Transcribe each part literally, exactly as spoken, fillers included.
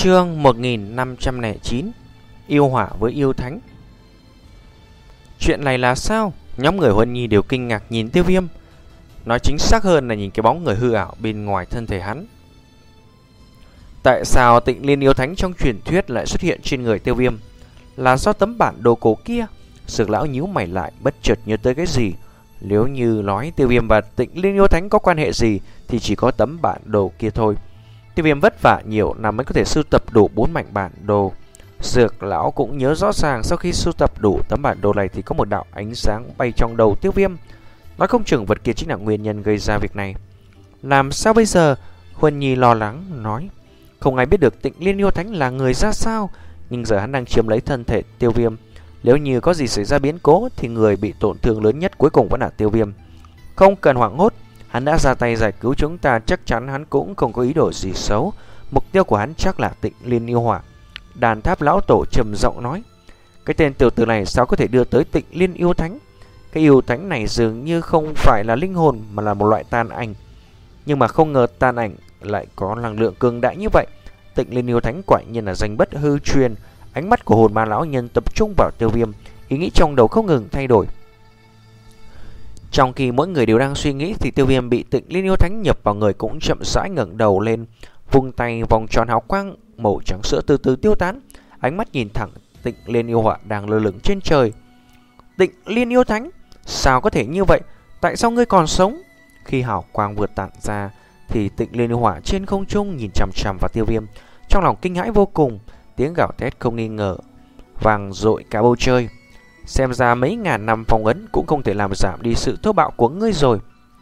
Chương một nghìn năm trăm lẻ chín. Yêu hỏa với yêu thánh. Chuyện này là sao? Nhóm người Huân Nhi đều kinh ngạc nhìn Tiêu Viêm. Nói chính xác hơn là nhìn cái bóng người hư ảo bên ngoài thân thể hắn. Tại sao Tịnh Liên yêu thánh trong truyền thuyết lại xuất hiện trên người Tiêu Viêm? Là do tấm bản đồ cổ kia? Dược lão nhíu mày lại, bất chợt nhớ tới cái gì. Nếu như nói Tiêu Viêm và Tịnh Liên yêu thánh có quan hệ gì thì chỉ có tấm bản đồ kia thôi. Tiêu Viêm vất vả nhiều năm mới có thể sưu tập đủ bốn mảnh bản đồ. Dược lão cũng nhớ rõ ràng sau khi sưu tập đủ tấm bản đồ này thì có một đạo ánh sáng bay trong đầu Tiêu Viêm. Nói không chừng vật kia chính là nguyên nhân gây ra việc này. Làm sao bây giờ? Huân Nhi lo lắng nói. Không ai biết được Tịnh Liên yêu thánh là người ra sao, nhưng giờ hắn đang chiếm lấy thân thể Tiêu Viêm. Nếu như có gì xảy ra biến cố thì người bị tổn thương lớn nhất cuối cùng vẫn là Tiêu Viêm. Không cần hoảng hốt, hắn đã ra tay giải cứu chúng ta, chắc chắn hắn cũng không có ý đồ gì xấu. Mục tiêu của hắn chắc là Tịnh Liên yêu hỏa. Đàn tháp lão tổ trầm giọng nói. Cái tên tiểu tử này sao có thể đưa tới Tịnh Liên yêu thánh? Cái yêu thánh này dường như không phải là linh hồn mà là một loại tàn ảnh. Nhưng mà không ngờ tàn ảnh lại có năng lượng cường đại như vậy. Tịnh Liên yêu thánh quả nhiên là danh bất hư truyền. Ánh mắt của hồn ma lão nhân tập trung vào Tiêu Viêm, ý nghĩ trong đầu không ngừng thay đổi. Trong khi mỗi người đều đang suy nghĩ thì Tiêu Viêm bị Tịnh Liên yêu thánh nhập vào người cũng chậm rãi ngẩng đầu lên, vung tay, vòng tròn hào quang màu trắng sữa từ từ tiêu tán, ánh mắt nhìn thẳng Tịnh Liên yêu hỏa đang lơ lửng trên trời. Tịnh Liên yêu thánh, sao có thể như vậy? Tại sao ngươi còn sống? Khi hào quang vượt tản ra thì Tịnh Liên yêu hỏa trên không trung nhìn chằm chằm vào Tiêu Viêm, trong lòng kinh hãi vô cùng, tiếng gào thét không nghi ngờ vang dội cả bầu trời. Xem ra mấy ngàn năm phong ấn cũng không thể làm giảm đi sự thô bạo của ngươi rồi.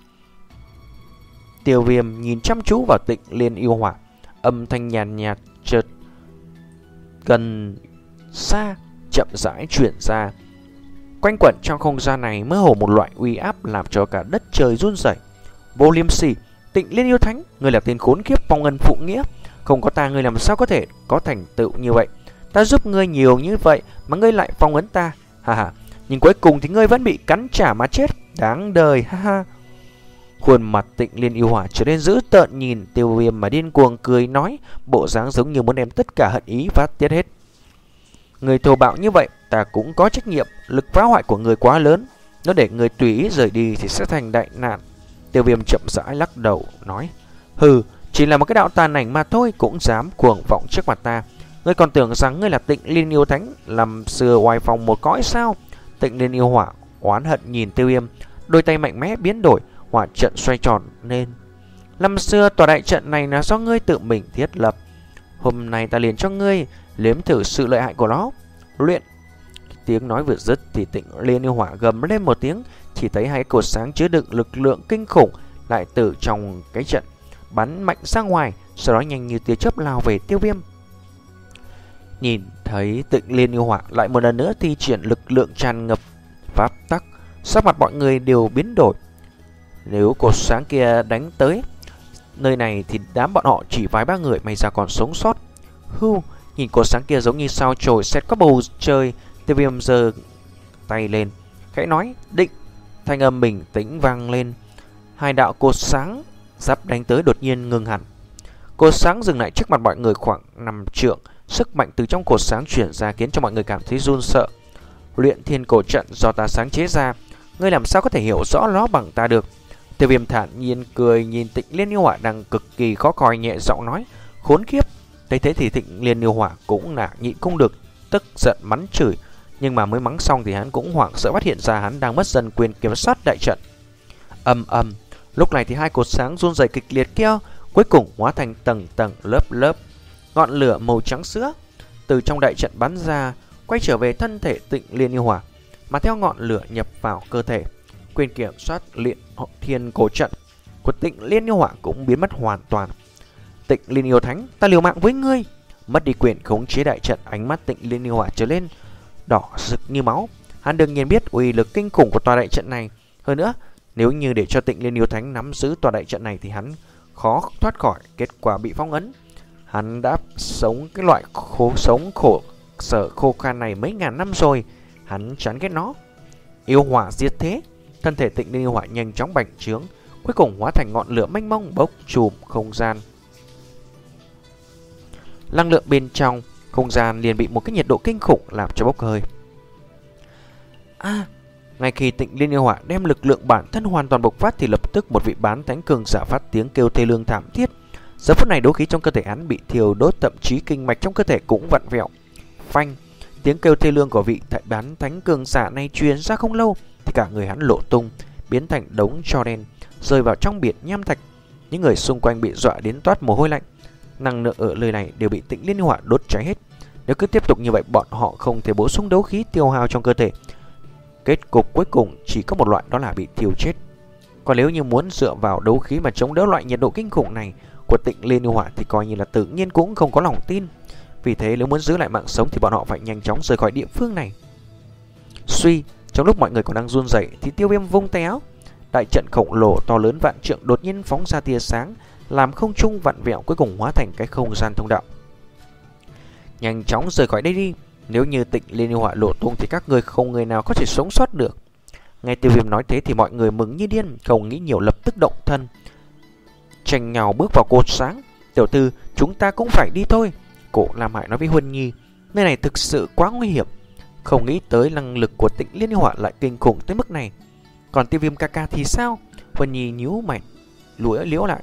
Tiêu Viêm nhìn chăm chú vào Tịnh Liên yêu hỏa, âm thanh nhàn nhạt chợt gần xa chậm rãi chuyển ra, quanh quẩn trong không gian này mơ hồ một loại uy áp làm cho cả đất trời run rẩy. Vô Liêm Sỉ, Tịnh Liên yêu thánh, ngươi là tên khốn kiếp phong ân phụ nghĩa, không có ta ngươi làm sao có thể có thành tựu như vậy? Ta giúp ngươi nhiều như vậy mà ngươi lại phong ấn ta, ha ha. Nhưng cuối cùng thì ngươi vẫn bị cắn trả mà chết, đáng đời, ha ha. Khuôn mặt Tịnh Liên yêu hỏa trở nên dữ tợn, nhìn Tiêu Viêm mà điên cuồng cười nói, bộ dáng giống như muốn đem tất cả hận ý phát tiết hết. Người thô bạo như vậy, ta cũng có trách nhiệm. Lực phá hoại của người quá lớn, nó để người tùy ý rời đi thì sẽ thành đại nạn. Tiêu Viêm chậm rãi lắc đầu nói, hừ, chỉ là một cái đạo tàn ảnh mà thôi, cũng dám cuồng vọng trước mặt ta. Ngươi còn tưởng rằng ngươi là Tịnh Liên yêu thánh, làm sừa oai phong một cõi sao? Tịnh Liên yêu hỏa oán hận nhìn Tiêu Viêm, đôi tay mạnh mẽ biến đổi, hỏa trận xoay tròn lên. Năm xưa tòa đại trận này là do ngươi tự mình thiết lập, hôm nay ta liền cho ngươi nếm thử sự lợi hại của nó. Luyện. Tiếng nói vừa dứt thì Tịnh Liên yêu hỏa gầm lên một tiếng, chỉ thấy hai cột sáng chứa đựng lực lượng kinh khủng lại từ trong cái trận bắn mạnh ra ngoài, sau đó nhanh như tia chớp lao về Tiêu Viêm. Nhìn thấy Tịnh Liên yêu hỏa lại một lần nữa thi triển lực lượng tràn ngập pháp tắc, sắc mặt mọi người đều biến đổi. Nếu cột sáng kia đánh tới nơi này thì đám bọn họ chỉ vài ba người may ra còn sống sót. Hưu, nhìn cột sáng kia giống như sao chổi xẹt qua bầu trời. Tiêu Viêm giơ tay lên, khẽ nói định. Thanh âm bình tĩnh vang lên. Hai đạo cột sáng sắp đánh tới đột nhiên ngừng hẳn. Cột sáng dừng lại trước mặt mọi người khoảng năm trượng. Sức mạnh từ trong cột sáng chuyển ra khiến cho mọi người cảm thấy run sợ. Luyện thiên cổ trận do ta sáng chế ra, ngươi làm sao có thể hiểu rõ nó bằng ta được? Tiêu Viêm thản nhiên cười nhìn Tịnh Liên yêu hỏa đang cực kỳ khó coi, nhẹ giọng nói, khốn kiếp. Thấy thế thì Tịnh Liên yêu hỏa cũng là nhịn không được, tức giận mắng chửi. Nhưng mà mới mắng xong thì hắn cũng hoảng sợ phát hiện ra hắn đang mất dần quyền kiểm soát đại trận. Ầm ầm, lúc này thì hai cột sáng run rẩy kịch liệt kia cuối cùng hóa thành tầng tầng lớp lớp ngọn lửa màu trắng sữa từ trong đại trận bắn ra, quay trở về thân thể Tịnh Liên yêu hỏa, mà theo ngọn lửa nhập vào cơ thể, quyền kiểm soát luyện thiên cổ trận của Tịnh Liên yêu hỏa cũng biến mất hoàn toàn. Tịnh Liên yêu thánh, ta liều mạng với ngươi. Mất đi quyền khống chế đại trận, ánh mắt Tịnh Liên yêu hỏa trở lên đỏ rực như máu. Hắn đương nhiên biết uy lực kinh khủng của tòa đại trận này. Hơn nữa, nếu như để cho Tịnh Liên yêu thánh nắm giữ tòa đại trận này thì hắn khó thoát khỏi kết quả bị phong ấn. Hắn đã sống cái loại khổ sống khổ sở khô khan này mấy ngàn năm rồi, hắn chán ghét nó. Yêu hỏa diệt thế, thân thể Tịnh Liên yêu hỏa nhanh chóng bành trướng, cuối cùng hóa thành ngọn lửa mênh mông bốc trùm không gian. năng lượng bên trong không gian liền bị một cái nhiệt độ kinh khủng làm cho bốc hơi. À, ngay khi Tịnh Liên Yêu Hỏa đem lực lượng bản thân hoàn toàn bộc phát thì lập tức một vị bán thánh cường giả phát tiếng kêu thê lương thảm thiết. Giờ phút này đấu khí trong cơ thể hắn bị thiêu đốt, thậm chí kinh mạch trong cơ thể cũng vặn vẹo. Phanh, tiếng kêu thê lương của vị đại bán thánh cường giả này truyền ra không lâu thì cả người hắn lộ tung, biến thành đống tro đen, rơi vào trong biển nham thạch. Những người xung quanh bị dọa đến toát mồ hôi lạnh. Năng lượng ở nơi này đều bị Tịnh Liên Yêu Hỏa đốt cháy hết. Nếu cứ tiếp tục như vậy, bọn họ không thể bổ sung đấu khí tiêu hao trong cơ thể. Kết cục cuối cùng chỉ có một loại, đó là bị thiêu chết. Còn nếu như muốn dựa vào đấu khí mà chống đỡ loại nhiệt độ kinh khủng này của Tịnh Liên Yêu Hỏa thì coi như là tự nhiên cũng không có lòng tin. Vì thế nếu muốn giữ lại mạng sống thì bọn họ phải nhanh chóng rời khỏi địa phương này. Suy, trong lúc mọi người còn đang run rẩy thì Tiêu Viêm vung tay áo, đại trận khổng lồ to lớn vạn trượng đột nhiên phóng ra tia sáng, làm không trung vặn vẹo, cuối cùng hóa thành cái không gian thông đạo. Nhanh chóng rời khỏi đây đi, nếu như Tịnh Liên Yêu Hỏa lộ tung thì các người không người nào có thể sống sót được. Nghe Tiêu Viêm nói thế thì mọi người mừng như điên, không nghĩ nhiều lập tức động thân, tranh nhau bước vào cột sáng. Tiểu thư, chúng ta cũng phải đi thôi. Cổ Lam Hải nói với Huân Nhi, nơi này thực sự quá nguy hiểm. Không nghĩ tới năng lực của Tịnh Liên Yêu Hỏa lại kinh khủng tới mức này. Còn Tiêu Viêm ca ca thì sao? Huân Nhi nhíu mày lùi liễu lại,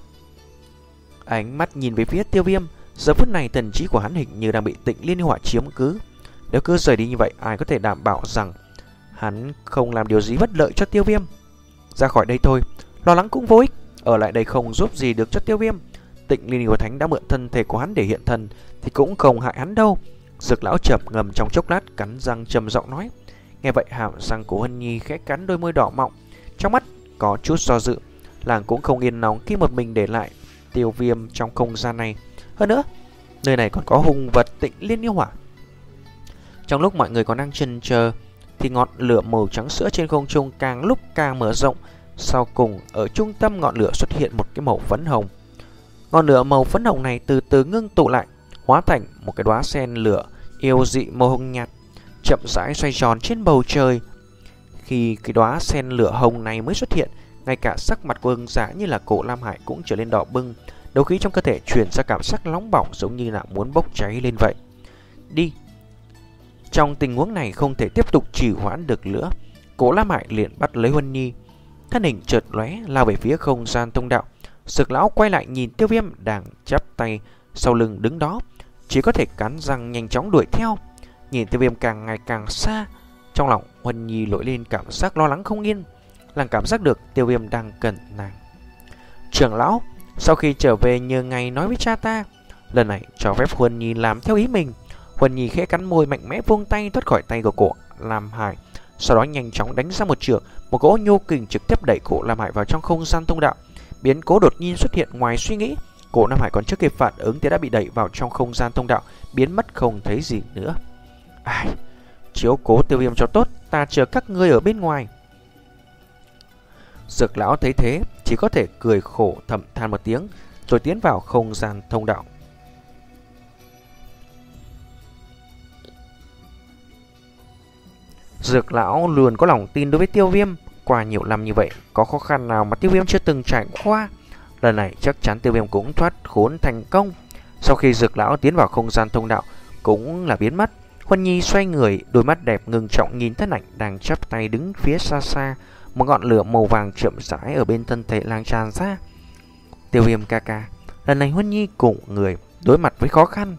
ánh mắt nhìn về phía Tiêu Viêm. Giờ phút này thần trí của hắn hình như đang bị Tịnh Liên Yêu Hỏa chiếm cứ. Nếu cứ rời đi như vậy, ai có thể đảm bảo rằng hắn không làm điều gì bất lợi cho Tiêu Viêm? Ra khỏi đây thôi, lo lắng cũng vô ích, ở lại đây không giúp gì được cho Tiêu Viêm. Tịnh Liên Yêu Thánh đã mượn thân thể của hắn để hiện thân thì cũng không hại hắn đâu. Dược lão chậm ngầm trong chốc lát, cắn răng trầm giọng nói. Nghe vậy hàm răng của Huân Nhi khẽ cắn đôi môi đỏ mọng, trong mắt có chút do dự. Làng cũng không yên lòng khi một mình để lại Tiêu Viêm trong không gian này. Hơn nữa, nơi này còn có hung vật Tịnh Liên Yêu Hỏa. Trong lúc mọi người còn đang chần chờ thì ngọn lửa màu trắng sữa trên không trung càng lúc càng mở rộng. Sau cùng ở trung tâm ngọn lửa xuất hiện một cái màu phấn hồng. Ngọn lửa màu phấn hồng này từ từ ngưng tụ lại, hóa thành một cái đóa sen lửa yêu dị màu hồng nhạt, chậm rãi xoay tròn trên bầu trời. Khi cái đóa sen lửa hồng này mới xuất hiện, ngay cả sắc mặt của Hưng Giả như là Cổ Lam Hải cũng trở lên đỏ bừng, đấu khí trong cơ thể truyền ra cảm giác nóng bỏng giống như là muốn bốc cháy lên vậy. Đi. Trong tình huống này không thể tiếp tục trì hoãn được nữa, Cổ Lam Hải liền bắt lấy Huân Nhi, thân hình chợt lóe lao về phía không gian thông đạo. Dược lão quay lại nhìn Tiêu Viêm đang chắp tay sau lưng đứng đó, chỉ có thể cắn răng nhanh chóng đuổi theo. Nhìn Tiêu Viêm càng ngày càng xa, trong lòng Huân Nhi nổi lên cảm giác lo lắng không yên. Nàng cảm giác được Tiêu Viêm đang cần nàng. Trưởng lão, sau khi trở về nhờ ngài nói với cha ta, lần này cho phép Huân Nhi làm theo ý mình. Huân Nhi khẽ cắn môi, mạnh mẽ vung tay thoát khỏi tay của Cổ Lam Hải, sau đó nhanh chóng đánh ra một chưởng, một cỗ nhô kình trực tiếp đẩy Cổ Lam Hải vào trong không gian thông đạo. Biến cố đột nhiên xuất hiện ngoài suy nghĩ, Cổ Lam Hải còn chưa kịp phản ứng thì đã bị đẩy vào trong không gian thông đạo, biến mất không thấy gì nữa. Ai, chiếu cố Tiêu Viêm cho tốt, ta chờ các ngươi ở bên ngoài. Dược lão thấy thế chỉ có thể cười khổ thầm than một tiếng, rồi tiến vào không gian thông đạo. Dược lão luôn có lòng tin đối với Tiêu Viêm. Qua nhiều năm như vậy, có khó khăn nào mà Tiêu Viêm chưa từng trải qua, lần này chắc chắn Tiêu Viêm cũng thoát khốn thành công. Sau khi Dược lão tiến vào không gian thông đạo cũng là biến mất, Huân Nhi xoay người, đôi mắt đẹp ngưng trọng nhìn thân ảnh đang chắp tay đứng phía xa xa. Một ngọn lửa màu vàng chậm rãi ở bên thân thể lan tràn ra. Tiêu Viêm ca ca, lần này Huân Nhi cùng người đối mặt với khó khăn.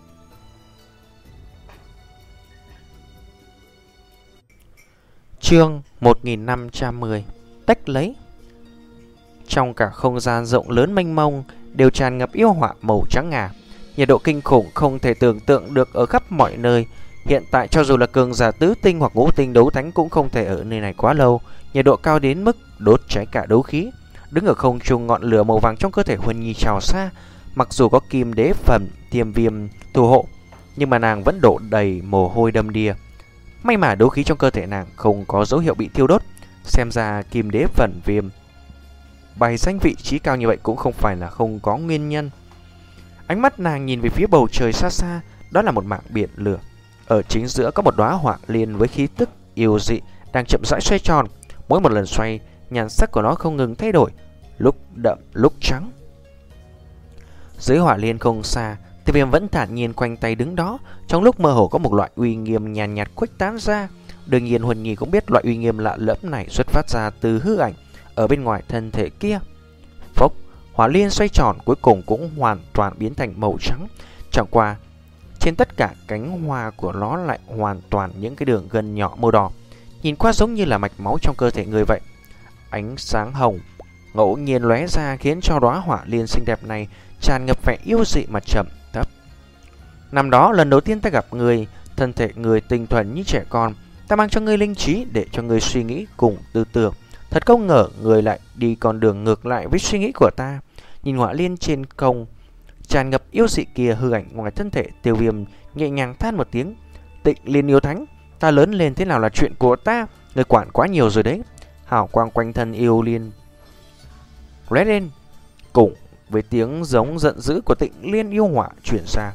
Chương một nghìn năm trăm mười. Tách lấy. Trong cả không gian rộng lớn mênh mông đều tràn ngập yêu hỏa màu trắng ngà, nhiệt độ kinh khủng không thể tưởng tượng được ở khắp mọi nơi. Hiện tại cho dù là cường giả tứ tinh hoặc ngũ tinh đấu thánh cũng không thể ở nơi này quá lâu, nhiệt độ cao đến mức đốt cháy cả đấu khí. Đứng ở không trung, ngọn lửa màu vàng trong cơ thể Huân Nhi trào xa, mặc dù có kim đế phẩm tiềm viêm thủ hộ, nhưng mà nàng vẫn đổ đầy mồ hôi đầm đìa. May mà đấu khí trong cơ thể nàng không có dấu hiệu bị thiêu đốt, xem ra kim đế phần viêm bày danh vị trí cao như vậy cũng không phải là không có nguyên nhân. Ánh mắt nàng nhìn về phía bầu trời xa xa, đó là một mảng biển lửa. Ở chính giữa có một đóa hỏa liên với khí tức yêu dị đang chậm rãi xoay tròn. Mỗi một lần xoay, nhan sắc của nó không ngừng thay đổi, lúc đậm lúc trắng. Dưới hỏa liên không xa, Tiêu Viêm vẫn thản nhiên quanh tay đứng đó, trong lúc mơ hồ có một loại uy nghiêm nhàn nhạt khuếch tán ra. Đương nhiên Huân Nhi cũng biết loại uy nghiêm lạ lẫm này xuất phát ra từ hư ảnh ở bên ngoài thân thể kia. Phốc, hỏa liên xoay tròn cuối cùng cũng hoàn toàn biến thành màu trắng. Chẳng qua, trên tất cả cánh hoa của nó lại hoàn toàn những cái đường gân nhỏ màu đỏ, nhìn qua giống như là mạch máu trong cơ thể người vậy. Ánh sáng hồng ngẫu nhiên lóe ra khiến cho đóa hỏa liên xinh đẹp này tràn ngập vẻ yêu dị mà trầm thấp. Năm đó lần đầu tiên ta gặp người, thân thể người tinh thuần như trẻ con, ta mang cho ngươi linh trí để cho ngươi suy nghĩ cùng tư tưởng. Thật không ngờ người lại đi con đường ngược lại với suy nghĩ của ta. Nhìn hỏa liên trên không tràn ngập yêu dị kia hư ảnh ngoài thân thể, Tiêu Viêm nhẹ nhàng than một tiếng. Tịnh Liên yêu thánh, ta lớn lên thế nào là chuyện của ta, người quản quá nhiều rồi đấy. Hào quang quanh thân yêu liên lóe lên, cùng với tiếng giống giận dữ của Tịnh Liên yêu hỏa chuyển ra.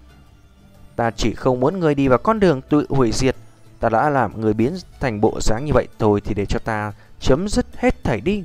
Ta chỉ không muốn người đi vào con đường tự hủy diệt. Ta đã làm người biến thành bộ dáng như vậy thôi, thì để cho ta chấm dứt hết thảy đi.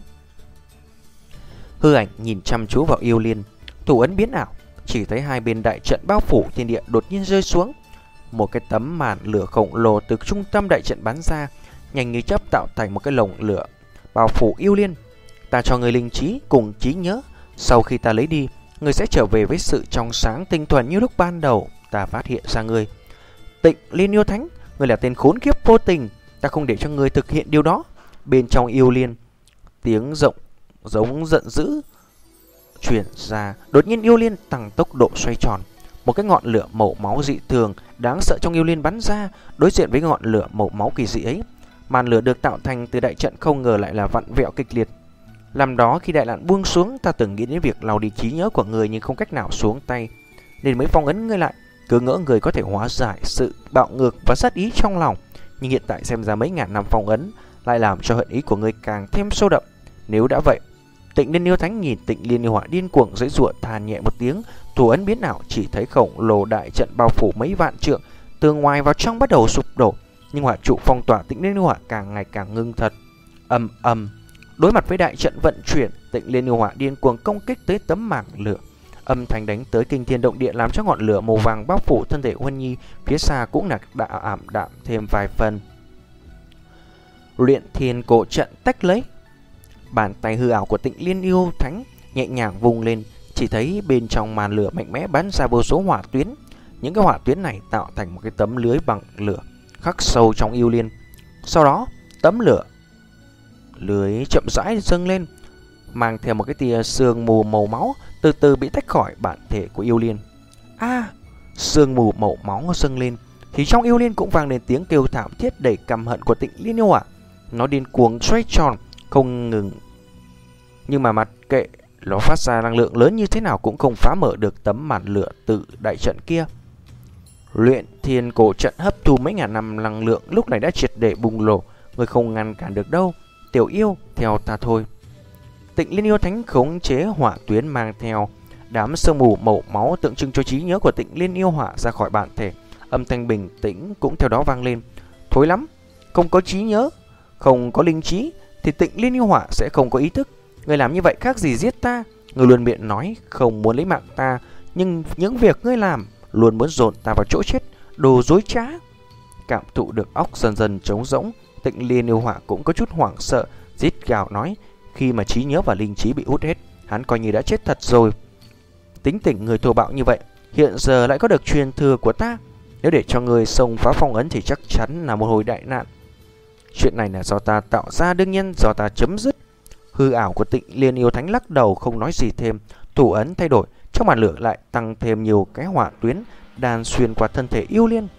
Hư ảnh nhìn chăm chú vào yêu liên, thủ ấn biến ảo, chỉ thấy hai bên đại trận bao phủ thiên địa đột nhiên rơi xuống. Một cái tấm màn lửa khổng lồ từ trung tâm đại trận bắn ra, nhanh như chớp tạo thành một cái lồng lửa bao phủ yêu liên. Ta cho người linh trí cùng trí nhớ, sau khi ta lấy đi, người sẽ trở về với sự trong sáng tinh thuần như lúc ban đầu ta phát hiện ra người. Tịnh Liên yêu thánh, người là tên khốn kiếp vô tình, ta không để cho người thực hiện điều đó. Bên trong yêu liên, tiếng rộng giống giận dữ chuyển ra. Đột nhiên yêu liên tăng tốc độ xoay tròn, một cái ngọn lửa màu máu dị thường đáng sợ trong yêu liên bắn ra. Đối diện với ngọn lửa màu máu kỳ dị ấy, màn lửa được tạo thành từ đại trận không ngờ lại là vặn vẹo kịch liệt. Làm đó khi đại nạn buông xuống, ta từng nghĩ đến việc lau đi trí nhớ của người nhưng không cách nào xuống tay, nên mới phong ấn ngươi lại, cứ ngỡ người có thể hóa giải sự bạo ngược và sát ý trong lòng. Nhưng hiện tại xem ra mấy ngàn năm phong ấn lại làm cho hận ý của ngươi càng thêm sâu đậm. Nếu đã vậy, Tịnh Liên yêu thánh nhìn Tịnh Liên yêu hỏa điên cuồng giãy giụa, than nhẹ một tiếng, thủ ấn biến ảo, chỉ thấy khổng lồ đại trận bao phủ mấy vạn trượng, từ ngoài vào trong bắt đầu sụp đổ, nhưng hỏa trụ phong tỏa Tịnh Liên yêu hỏa càng ngày càng ngưng thật. Ầm ầm, đối mặt với đại trận vận chuyển, Tịnh Liên yêu hỏa điên cuồng công kích tới tấm mảng lửa, âm thanh đánh tới kinh thiên động địa, làm cho ngọn lửa màu vàng bao phủ thân thể Huân Nhi phía xa cũng là đã ảm đạm thêm vài phần. Luyện Thiên Cổ Trận tách lấy, bàn tay hư ảo của Tịnh Liên yêu thánh nhẹ nhàng vung lên, chỉ thấy bên trong màn lửa mạnh mẽ bắn ra vô số hỏa tuyến. Những cái hỏa tuyến này tạo thành một cái tấm lưới bằng lửa khắc sâu trong yêu liên. Sau đó tấm lửa lưới chậm rãi dâng lên, mang theo một cái tia sương mù màu máu, từ từ bị tách khỏi bản thể của yêu liên. A, à, sương mù màu máu dâng lên, thì trong yêu liên cũng vang lên tiếng kêu thảm thiết đầy căm hận của Tịnh Liên yêu hỏa. Nó điên cuồng xoay tròn không ngừng, nhưng mà mặc kệ nó phát ra năng lượng lớn như thế nào cũng không phá mở được tấm màn lửa từ đại trận kia. Luyện Thiên Cổ Trận hấp thu mấy ngàn năm năng lượng lúc này đã triệt để bùng nổ, người không ngăn cản được đâu. Tiểu yêu, theo ta thôi. Tịnh Liên yêu thánh khống chế hỏa tuyến, mang theo đám sương mù màu máu tượng trưng cho trí nhớ của Tịnh Liên yêu hỏa ra khỏi bản thể. Âm thanh bình tĩnh cũng theo đó vang lên. Thối lắm, không có trí nhớ, không có linh trí thì Tịnh Liên yêu hỏa sẽ không có ý thức. Người làm như vậy khác gì giết ta. Người luôn miệng nói không muốn lấy mạng ta, nhưng những việc ngươi làm luôn muốn dồn ta vào chỗ chết, đồ dối trá. Cảm thụ được óc dần dần trống rỗng, Tịnh Liên yêu hỏa cũng có chút hoảng sợ, rít gào nói, khi mà trí nhớ và linh trí bị hút hết, hắn coi như đã chết thật rồi. Tính tình người thô bạo như vậy, hiện giờ lại có được truyền thừa của ta, nếu để cho người xông phá phong ấn thì chắc chắn là một hồi đại nạn. Chuyện này là do ta tạo ra, đương nhiên do ta chấm dứt. Hư ảo của Tịnh Liên yêu thánh lắc đầu không nói gì thêm, thủ ấn thay đổi, trong màn lửa lại tăng thêm nhiều cái hỏa tuyến đan xuyên qua thân thể yêu liên.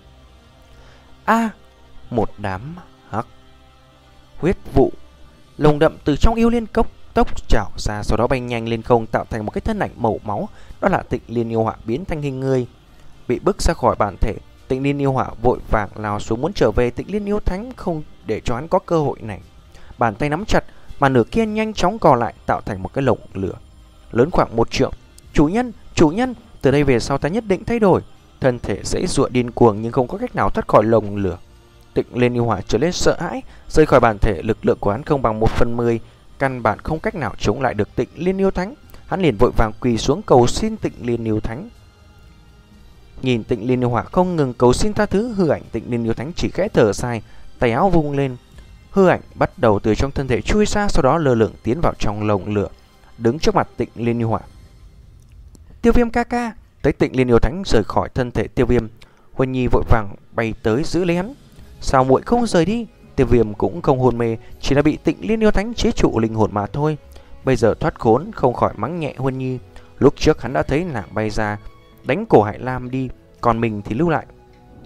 A, à, một đám hắc huyết vụ lồng đậm từ trong yêu liên cốc tốc trào ra, sau đó bay nhanh lên không tạo thành một cái thân ảnh màu máu, đó là Tịnh Liên yêu hỏa biến thành hình người. Bị bức ra khỏi bản thể, Tịnh Liên yêu hỏa vội vàng lao xuống muốn trở về. Tịnh Liên yêu thánh không để cho hắn có cơ hội này, bàn tay nắm chặt, mà nửa kia nhanh chóng co lại tạo thành một cái lồng lửa lớn khoảng một trượng. Chủ nhân, chủ nhân, từ đây về sau ta nhất định thay đổi. Thân thể giãy giụa điên cuồng nhưng không có cách nào thoát khỏi lồng lửa. Tịnh Liên yêu hỏa trở lên sợ hãi, rơi khỏi bản thể, lực lượng của hắn không bằng một phần mười, căn bản không cách nào chống lại được Tịnh Liên yêu thánh. Hắn liền vội vàng quỳ xuống cầu xin Tịnh Liên yêu thánh. Nhìn Tịnh Liên Yêu Hỏa không ngừng cầu xin tha thứ, hư ảnh Tịnh Liên Yêu Thánh chỉ khẽ thở dài, tay áo vung lên, hư ảnh bắt đầu từ trong thân thể chui ra, sau đó lơ lửng tiến vào trong lồng lửa, đứng trước mặt Tịnh Liên Yêu Hỏa. Tiêu Viêm ca ca. Thấy Tịnh Liên Yêu Thánh rời khỏi thân thể Tiêu Viêm, Huân Nhi vội vàng bay tới giữ lấy hắn. Sao muội không rời đi? Tiêu Viêm cũng không hôn mê, chỉ là bị Tịnh Liên Yêu Thánh chế trụ linh hồn mà thôi. Bây giờ thoát khốn, không khỏi mắng nhẹ Huân Nhi. Lúc trước hắn đã thấy nàng bay ra đánh cổ Hải Lam đi, còn mình thì lưu lại.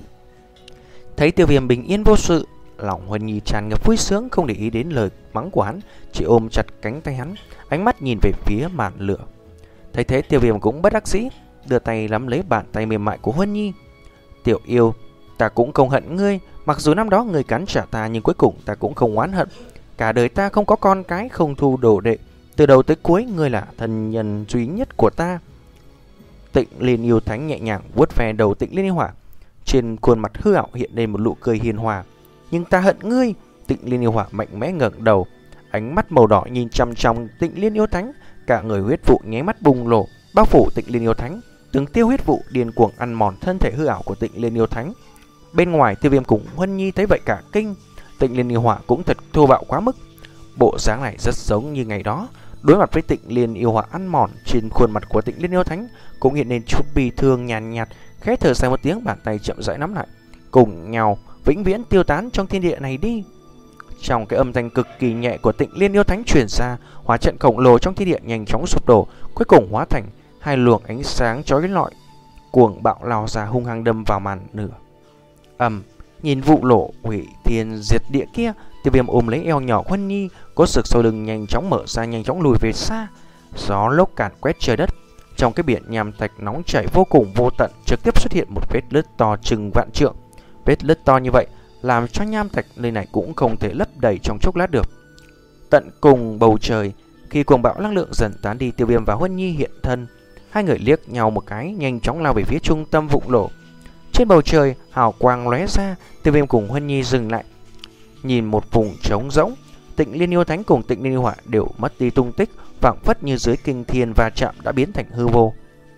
Thấy Tiêu Viêm bình yên vô sự, lòng Huân Nhi tràn ngập vui sướng, không để ý đến lời mắng của hắn, chỉ ôm chặt cánh tay hắn, ánh mắt nhìn về phía màn lửa. Thấy thế Tiêu Viêm cũng bất đắc dĩ, đưa tay nắm lấy bàn tay mềm mại của Huân Nhi. Tiểu yêu, ta cũng không hận ngươi, mặc dù năm đó ngươi cắn trả ta, nhưng cuối cùng ta cũng không oán hận. Cả đời ta không có con cái, không thu đồ đệ, từ đầu tới cuối ngươi là thân nhân duy nhất của ta. Tịnh Liên Yêu Thánh nhẹ nhàng vuốt ve đầu Tịnh Liên Yêu Hỏa, trên khuôn mặt hư ảo hiện lên một nụ cười hiền hòa. Nhưng ta hận ngươi. Tịnh Liên Yêu Hỏa mạnh mẽ ngẩng đầu, ánh mắt màu đỏ nhìn chăm chăm Tịnh Liên Yêu Thánh, cả người huyết vụ nháy mắt bùng nổ, bao phủ Tịnh Liên Yêu Thánh. Từng tiêu huyết vụ điên cuồng ăn mòn thân thể hư ảo của Tịnh Liên Yêu Thánh. Bên ngoài Tiêu Viêm cùng Huân Nhi thấy vậy cả kinh. Tịnh Liên Yêu Hỏa cũng thật thô bạo quá mức. Bộ dáng này rất giống như ngày đó. Đối mặt với Tịnh Liên Yêu Hỏa ăn mòn, trên khuôn mặt của Tịnh Liên Yêu Thánh cũng hiện lên chút bi thương nhàn nhạt, khẽ thở dài một tiếng, bàn tay chậm rãi nắm lại, cùng nhau vĩnh viễn tiêu tán trong thiên địa này đi. Trong cái âm thanh cực kỳ nhẹ của Tịnh Liên Yêu Thánh truyền ra, hỏa trận khổng lồ trong thiên địa nhanh chóng sụp đổ, cuối cùng hóa thành hai luồng ánh sáng chói lọi, cuồng bạo lao ra hung hăng đâm vào màn nửa. Ầm, um, nhìn vụ nổ hủy thiên diệt địa kia, Tiêu Viêm ôm lấy eo nhỏ Huân Nhi, cốt sực sau lưng nhanh chóng mở ra, nhanh chóng lùi về xa. Gió lốc càn quét trời đất, trong cái biển nham thạch nóng chảy vô cùng vô tận, trực tiếp xuất hiện một vết nứt to chừng vạn trượng. Vết nứt to như vậy làm cho nham thạch nơi này cũng không thể lấp đầy trong chốc lát được. Tận cùng bầu trời, khi cuồng bạo năng lượng dần tán đi, Tiêu Viêm và Huân Nhi hiện thân. Hai người liếc nhau một cái, nhanh chóng lao về phía trung tâm vụ nổ. Trên bầu trời hào quang lóe ra, Tiêu Viêm cùng Huân Nhi dừng lại, nhìn một vùng trống rỗng. Tịnh Liên Yêu Thánh cùng Tịnh Liên Yêu Hỏa đều mất đi tung tích, phảng phất như dưới kinh thiên va chạm đã biến thành hư vô.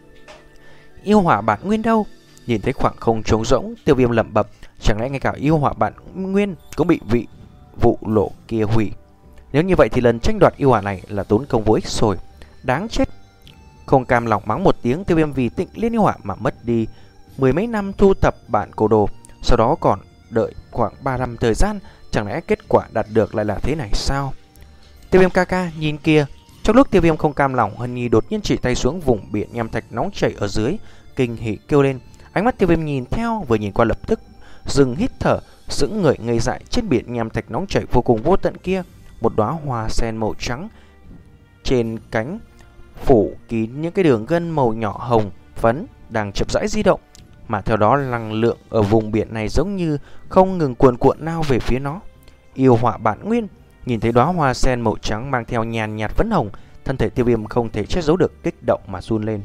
Yêu Hỏa bản nguyên đâu? Nhìn thấy khoảng không trống rỗng, Tiêu Viêm lẩm bẩm, chẳng lẽ ngay cả yêu hỏa bản nguyên cũng bị vị vụ nổ kia hủy? Nếu như vậy thì lần tranh đoạt yêu hỏa này là tốn công vô ích rồi, đáng chết. Không cam lòng mắng một tiếng, Tiêu Viêm vì Tịnh Liên Yêu Hỏa mà mất đi mười mấy năm thu thập bản cổ đồ, sau đó còn đợi khoảng ba năm thời gian, chẳng lẽ kết quả đạt được lại là thế này sao? Tiêu Viêm ca ca, nhìn kia. Trong lúc Tiêu Viêm không cam lòng, Huân Nhi đột nhiên chỉ tay xuống vùng biển nham thạch nóng chảy ở dưới, kinh hỉ kêu lên. Ánh mắt Tiêu Viêm nhìn theo, vừa nhìn qua lập tức dừng hít thở, sững người ngây dại. Trên biển nham thạch nóng chảy vô cùng vô tận kia, một đóa hoa sen màu trắng trên cánh phủ kín những cái đường gân màu nhỏ hồng phấn đang chậm rãi di động, mà theo đó năng lượng ở vùng biển này giống như không ngừng cuồn cuộn lao về phía nó. Yêu hỏa bản nguyên. Nhìn thấy đóa hoa sen màu trắng mang theo nhàn nhạt phấn hồng, thân thể Tiêu Viêm không thể che giấu được kích động mà run lên.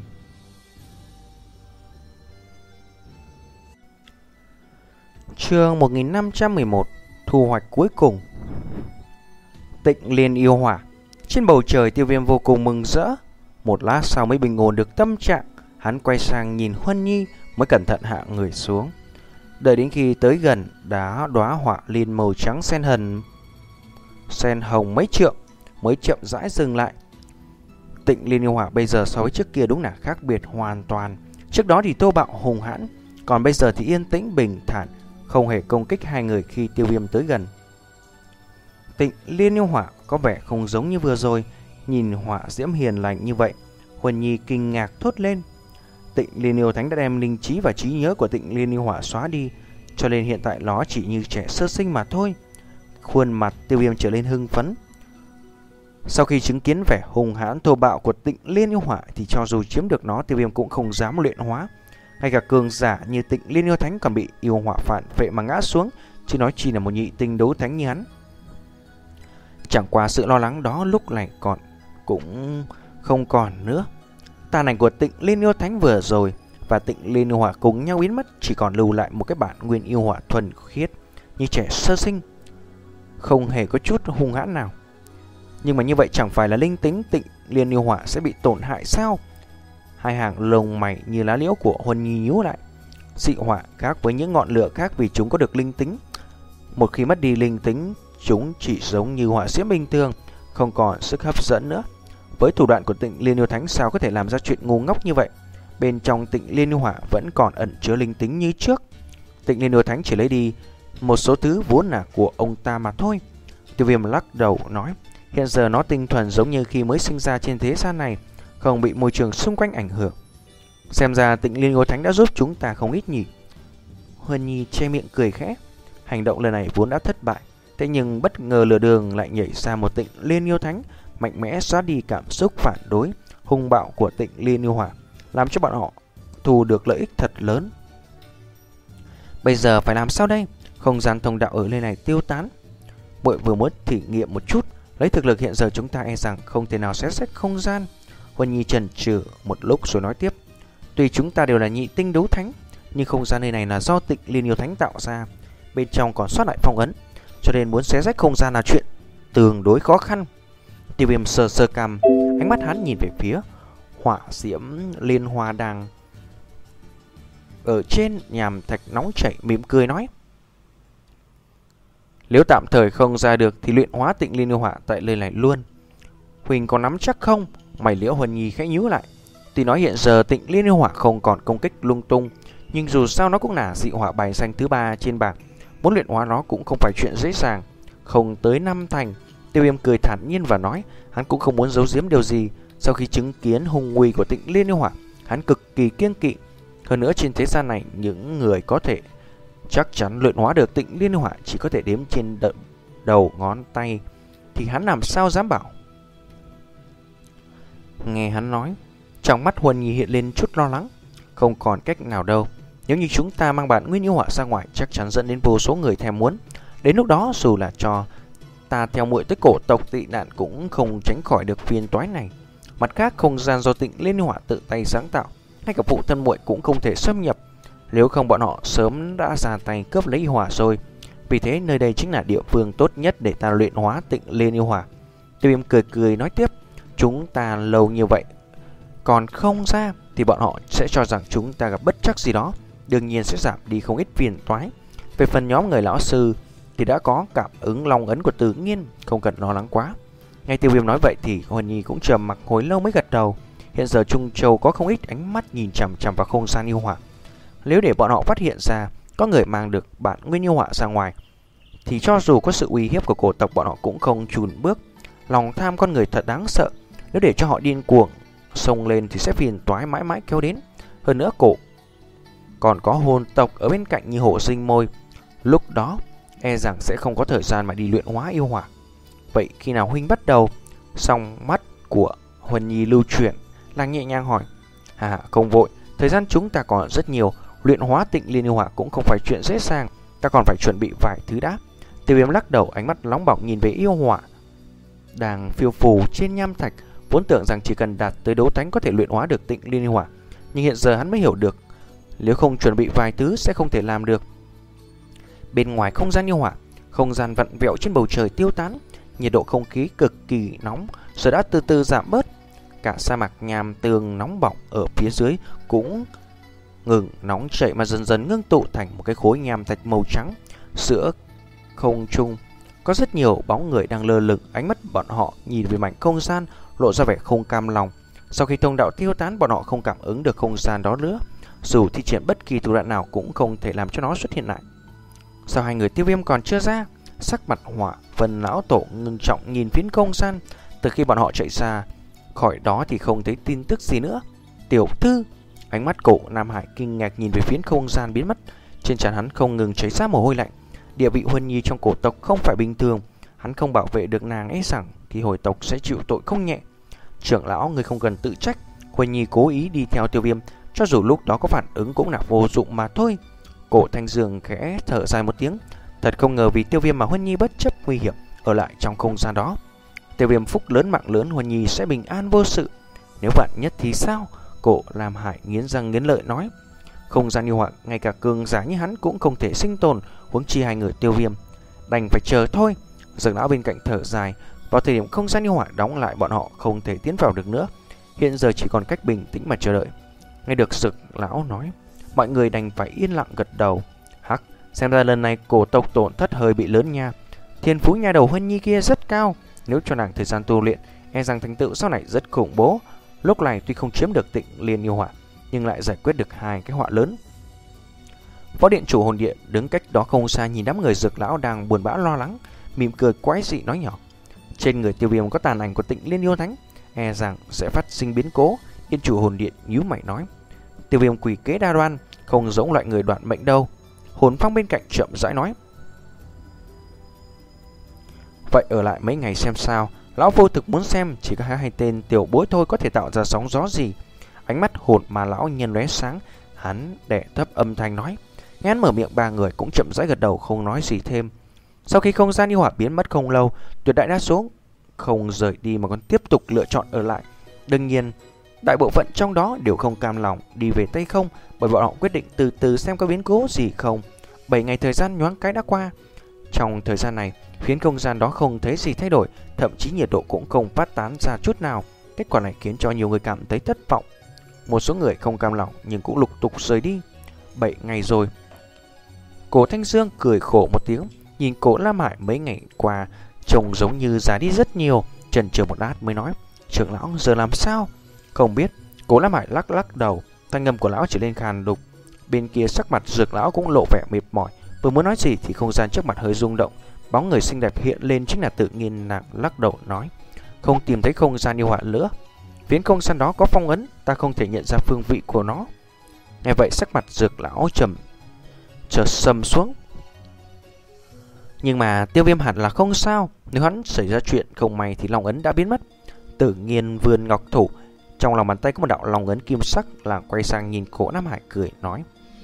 Chương một nghìn năm trăm mười một. Thu hoạch cuối cùng. Tịnh Liên Yêu Hỏa. Trên bầu trời, Tiêu Viêm vô cùng mừng rỡ. Một lát sau mới bình ổn được tâm trạng, hắn quay sang nhìn Huân Nhi, mới cẩn thận hạ người xuống. Đợi đến khi tới gần, đá đóa hỏa liên màu trắng sen hần sen hồng mấy trượng mới chậm rãi dừng lại. Tịnh Liên Yêu Hỏa bây giờ so với trước kia đúng là khác biệt hoàn toàn. Trước đó thì thô bạo hùng hãn, còn bây giờ thì yên tĩnh bình thản, không hề công kích hai người khi Tiêu Viêm tới gần. Tịnh Liên Yêu Hỏa có vẻ không giống như vừa rồi. Nhìn hỏa diễm hiền lành như vậy, Huân Nhi kinh ngạc thốt lên. Tịnh Liên Yêu Thánh đã đem linh trí và trí nhớ của Tịnh Liên Yêu Hỏa xóa đi, cho nên hiện tại nó chỉ như trẻ sơ sinh mà thôi. Khuôn mặt Tiêu Viêm trở lên hưng phấn. Sau khi chứng kiến vẻ hùng hãn thô bạo của Tịnh Liên Yêu Hỏa thì cho dù chiếm được nó, Tiêu Viêm cũng không dám luyện hóa. Ngay cả cường giả như Tịnh Liên Yêu Thánh còn bị yêu hỏa phản vệ mà ngã xuống, chứ nói chỉ là một nhị tinh đấu thánh như hắn. Chẳng qua sự lo lắng đó lúc này còn cũng không còn nữa. Tàn ảnh của Tịnh Liên Yêu Thánh vừa rồi và Tịnh Liên Yêu Hỏa cùng nhau biến mất, chỉ còn lưu lại một cái bản nguyên yêu hỏa thuần khiết như trẻ sơ sinh, không hề có chút hung hãn nào. Nhưng mà như vậy chẳng phải là linh tính Tịnh Liên Yêu Hỏa sẽ bị tổn hại sao? Hai hàng lông mày như lá liễu của Huân Nhi nhíu lại. dị hỏa khác với những ngọn lửa khác vì chúng có được linh tính. Một khi mất đi linh tính, chúng chỉ giống như hỏa diễm bình thường, không còn sức hấp dẫn nữa. Với thủ đoạn của Tịnh Liên Yêu Thánh sao có thể làm ra chuyện ngu ngốc như vậy? Bên trong Tịnh Liên Yêu Hỏa vẫn còn ẩn chứa linh tính như trước. Tịnh Liên Yêu Thánh chỉ lấy đi một số thứ vốn là của ông ta mà thôi. Tiêu Viêm lắc đầu nói, hiện giờ nó tinh thuần giống như khi mới sinh ra trên thế gian này, không bị môi trường xung quanh ảnh hưởng. Xem ra Tịnh Liên Yêu Thánh đã giúp chúng ta không ít nhỉ. Huân Nhi che miệng cười khẽ. Hành động lần này vốn đã thất bại, thế nhưng bất ngờ lừa đường lại nhảy ra một Tịnh Liên Yêu Thánh, mạnh mẽ xóa đi cảm xúc phản đối hung bạo của Tịnh Liên Yêu Hỏa, làm cho bọn họ thu được lợi ích thật lớn. Bây giờ phải làm sao đây? Không gian thông đạo ở nơi này tiêu tán. Muội vừa muốn thử nghiệm một chút, lấy thực lực hiện giờ chúng ta e rằng không thể nào xé rách không gian. Huân Nhi chần chừ một lúc rồi nói tiếp, tuy chúng ta đều là nhị tinh đấu thánh, nhưng không gian nơi này là do Tịnh Liên Yêu Thánh tạo ra, bên trong còn sót lại phong ấn, cho nên muốn xé rách không gian là chuyện tương đối khó khăn. Tiêu Viêm sờ sờ cằm, ánh mắt hắn nhìn về phía hỏa diễm liên hoa đang ở trên nhàm thạch nóng chảy, mỉm cười nói, nếu tạm thời không ra được thì luyện hóa Tịnh Liên Yêu Hỏa tại nơi này luôn. Huỳnh có nắm chắc không? Mày Liễu Huân Nhi khẽ nhíu lại. Tuy nói hiện giờ Tịnh Liên Yêu Hỏa không còn công kích lung tung, nhưng dù sao nó cũng là dị hỏa bài xanh thứ ba trên bảng, muốn luyện hóa nó cũng không phải chuyện dễ dàng, không tới năm thành. Tiêu Viêm cười thản nhiên và nói, hắn cũng không muốn giấu giếm điều gì. Sau khi chứng kiến hung uy của Tịnh Liên Yêu Hỏa, hắn cực kỳ kiêng kỵ. Hơn nữa trên thế gian này, những người có thể chắc chắn luyện hóa được Tịnh Liên Yêu Hỏa chỉ có thể đếm trên đầu ngón tay, thì hắn làm sao dám bảo. Nghe hắn nói, trong mắt Huân Nhi hiện lên chút lo lắng. Không còn cách nào đâu, nếu như chúng ta mang bản Nguyên Yêu Hỏa ra ngoài, chắc chắn dẫn đến vô số người thèm muốn. Đến lúc đó dù là cho ta theo muội tới cổ tộc tị nạn cũng không tránh khỏi được phiền toái này. Mặt khác, không gian do Tịnh Liên Yêu Hỏa tự tay sáng tạo, ngay cả phụ thân muội cũng không thể xâm nhập, nếu không bọn họ sớm đã ra tay cướp lấy yêu hỏa rồi. Vì thế nơi đây chính là địa phương tốt nhất để ta luyện hóa Tịnh Liên Yêu Hỏa. Tiêu Viêm cười cười nói tiếp, chúng ta lâu như vậy còn không ra thì bọn họ sẽ cho rằng chúng ta gặp bất trắc gì đó, đương nhiên sẽ giảm đi không ít phiền toái. Về phần nhóm người lão sư thì đã có cảm ứng long ấn của Tự Nhiên, không cần lo lắng quá. Nghe Tiêu Viêm nói vậy thì Huân Nhi cũng trầm mặc hồi lâu mới gật đầu. Hiện giờ Trung Châu có không ít ánh mắt nhìn chằm chằm vào không gian yêu hỏa. Nếu để bọn họ phát hiện ra có người mang được bản Nguyên Yêu Hỏa ra ngoài, thì cho dù có sự uy hiếp của cổ tộc, bọn họ cũng không chùn bước. Lòng tham con người thật đáng sợ, nếu để cho họ điên cuồng xông lên thì sẽ phiền toái mãi mãi kéo đến. Hơn nữa cổ còn có hồn tộc ở bên cạnh như Hộ Sinh Môi, lúc đó e rằng sẽ không có thời gian mà đi luyện hóa yêu hỏa. Vậy khi nào huynh bắt đầu? Song mắt của Huân Nhi lưu chuyển, nàng nhẹ nhàng hỏi, à không vội, thời gian chúng ta còn rất nhiều, luyện hóa Tịnh Liên Yêu Hỏa cũng không phải chuyện dễ dàng, ta còn phải chuẩn bị vài thứ đã. Tiêu Viêm lắc đầu, ánh mắt nóng bỏng nhìn về yêu hỏa đang phiêu phù trên nham thạch. Vốn tưởng rằng chỉ cần đạt tới đấu thánh có thể luyện hóa được Tịnh Liên Yêu Hỏa, nhưng hiện giờ hắn mới hiểu được, nếu không chuẩn bị vài thứ sẽ không thể làm được. Bên ngoài không gian yêu hỏa, không gian vặn vẹo trên bầu trời tiêu tán, nhiệt độ không khí cực kỳ nóng rồi đã từ từ giảm bớt. Cả sa mạc nham tường nóng bỏng ở phía dưới cũng ngừng nóng chảy mà dần dần ngưng tụ thành một cái khối nham thạch màu trắng. Giữa không trung có rất nhiều bóng người đang lơ lửng, ánh mắt bọn họ nhìn về mảnh không gian lộ ra vẻ không cam lòng. Sau khi thông đạo tiêu tán, bọn họ không cảm ứng được không gian đó nữa, dù thi triển bất kỳ thủ đoạn nào cũng không thể làm cho nó xuất hiện lại. Sao hai người Tiêu Viêm còn chưa ra? Sắc mặt Hỏa Vân lão tổ ngưng trọng nhìn phiến không gian. Từ khi bọn họ chạy ra khỏi đó thì không thấy tin tức gì nữa. Tiểu thư, ánh mắt cổ Nam Hải kinh ngạc nhìn về phiến không gian biến mất. Trên trán hắn không ngừng chảy ra mồ hôi lạnh. Địa vị Huân Nhi trong cổ tộc không phải bình thường, hắn không bảo vệ được nàng ấy rằng thì hồi tộc sẽ chịu tội không nhẹ. Trưởng lão, người không cần tự trách. Huân Nhi cố ý đi theo Tiêu Viêm, cho dù lúc đó có phản ứng cũng là vô dụng mà thôi. Cổ Thanh Dương khẽ thở dài một tiếng. Thật không ngờ vì Tiêu Viêm mà Huân Nhi bất chấp nguy hiểm ở lại trong không gian đó. Tiêu Viêm phúc lớn mạng lớn, Huân Nhi sẽ bình an vô sự. Nếu vạn nhất thì sao? Cổ Lam Hải nghiến răng nghiến lợi nói. Không gian yêu hỏa, ngay cả cường giả như hắn cũng không thể sinh tồn, huống chi hai người Tiêu Viêm. Đành phải chờ thôi. Dược lão bên cạnh thở dài. Vào thời điểm không gian yêu hỏa đóng lại, bọn họ không thể tiến vào được nữa. Hiện giờ chỉ còn cách bình tĩnh mà chờ đợi. Nghe được Dược lão nói, Mọi người đành phải yên lặng gật đầu. Hắc, xem ra lần này cổ tộc tổn thất hơi bị lớn nha. Thiên phú nhà đầu Huân Nhi kia rất cao, nếu cho nàng thời gian tu luyện, e rằng thành tựu sau này rất khủng bố. Lúc này tuy không chiếm được Tịnh Liên yêu hỏa, nhưng lại giải quyết được hai cái họa lớn. Phó điện chủ hồn điện đứng cách đó không xa nhìn đám người Dược lão đang buồn bã lo lắng, mỉm cười quái dị nói nhỏ: trên người Tiêu Viêm có tàn ảnh của Tịnh Liên yêu thánh, e rằng sẽ phát sinh biến cố. Điện chủ hồn điện nhíu mày nói: Tiêu Viêm quỷ kế đa đoan, không giống loại người đoạn mệnh đâu. Hồn Phong bên cạnh chậm rãi nói: vậy ở lại mấy ngày xem sao. Lão vô thực muốn xem chỉ có hai tên tiểu bối thôi có thể tạo ra sóng gió gì. Ánh mắt hồn mà lão nhân lóe sáng, hắn đè thấp âm thanh nói. Ngán mở miệng, ba người cũng chậm rãi gật đầu không nói gì thêm. Sau khi không gian yêu hỏa biến mất không lâu, tuyệt đại đa số không rời đi mà còn tiếp tục lựa chọn ở lại. Đương nhiên, đại bộ phận trong đó đều không cam lòng đi về tay không, bởi bọn họ quyết định từ từ xem có biến cố gì không. Bảy ngày thời gian nhoáng cái đã qua. Trong thời gian này, phiến không gian đó không thấy gì thay đổi, thậm chí nhiệt độ cũng không phát tán ra chút nào. Kết quả này khiến cho nhiều người cảm thấy thất vọng. Một số người không cam lòng nhưng cũng lục tục rời đi. Bảy ngày rồi. Cổ Thanh Dương cười khổ một tiếng, nhìn Cổ Lam Hải mấy ngày qua trông giống như già đi rất nhiều, chần chừ một lát mới nói: trưởng lão giờ làm sao? Không biết. Cổ Lam Hải lắc lắc đầu, thanh âm của lão trở lên khàn đục. Bên kia sắc mặt Dược lão cũng lộ vẻ mệt mỏi, vừa muốn nói gì thì không gian trước mặt hơi rung động, bóng người xinh đẹp hiện lên chính là Tự Nhiên. Nàng lắc đầu nói: không tìm thấy không gian yêu hỏa nữa. Phiến không gian đó có phong ấn, ta không thể nhận ra phương vị của nó. Nghe vậy sắc mặt Dược lão trầm chợt sầm xuống. Nhưng mà Tiêu Viêm hẳn là không sao, nếu hắn xảy ra chuyện không may thì long ấn đã biến mất. Tự Nhiên vươn ngọc thủ, trong lòng bàn tay có một đạo long ấn kim sắc, là quay sang nhìn Cổ Nam Hải cười nói: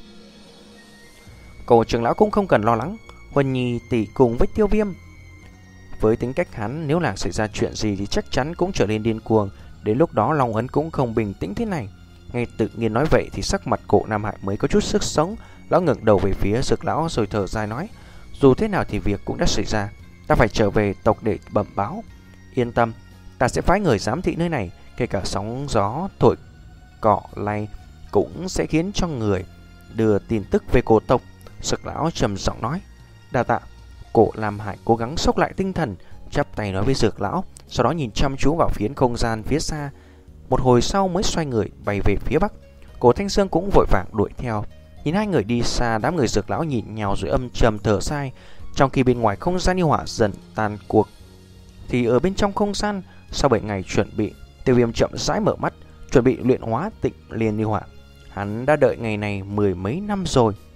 Cổ trưởng lão cũng không cần lo lắng, Huân Nhi tỷ cùng với Tiêu Viêm. Với tính cách hắn, nếu là xảy ra chuyện gì thì chắc chắn cũng trở nên điên cuồng, đến lúc đó long ấn cũng không bình tĩnh thế này. Nghe Tự Nhiên nói vậy thì sắc mặt Cổ Nam Hải mới có chút sức sống. Lão ngẩng đầu về phía Dược lão rồi thở dài nói: dù thế nào thì việc cũng đã xảy ra, ta phải trở về tộc để bẩm báo. Yên tâm, ta sẽ phái người giám thị nơi này, kể cả sóng gió thổi cỏ lay cũng sẽ khiến cho người đưa tin tức về cổ tộc. Dược lão trầm giọng nói: đa tạ. Cổ Lam Hải cố gắng xốc lại tinh thần, chắp tay nói với Dược lão, sau đó nhìn chăm chú vào phiến không gian phía xa. Một hồi sau mới xoay người bay về phía bắc. Cổ Thanh Dương cũng vội vàng đuổi theo. Nhìn hai người đi xa, đám người Dược lão nhìn nhau rồi âm trầm thở dài. Trong khi bên ngoài không gian yêu hỏa dần tan cuộc, thì ở bên trong không gian, sau bảy ngày chuẩn bị, Tiêu Viêm chậm rãi mở mắt, chuẩn bị luyện hóa Tịnh Liên yêu hỏa. Hắn đã đợi ngày này mười mấy năm rồi.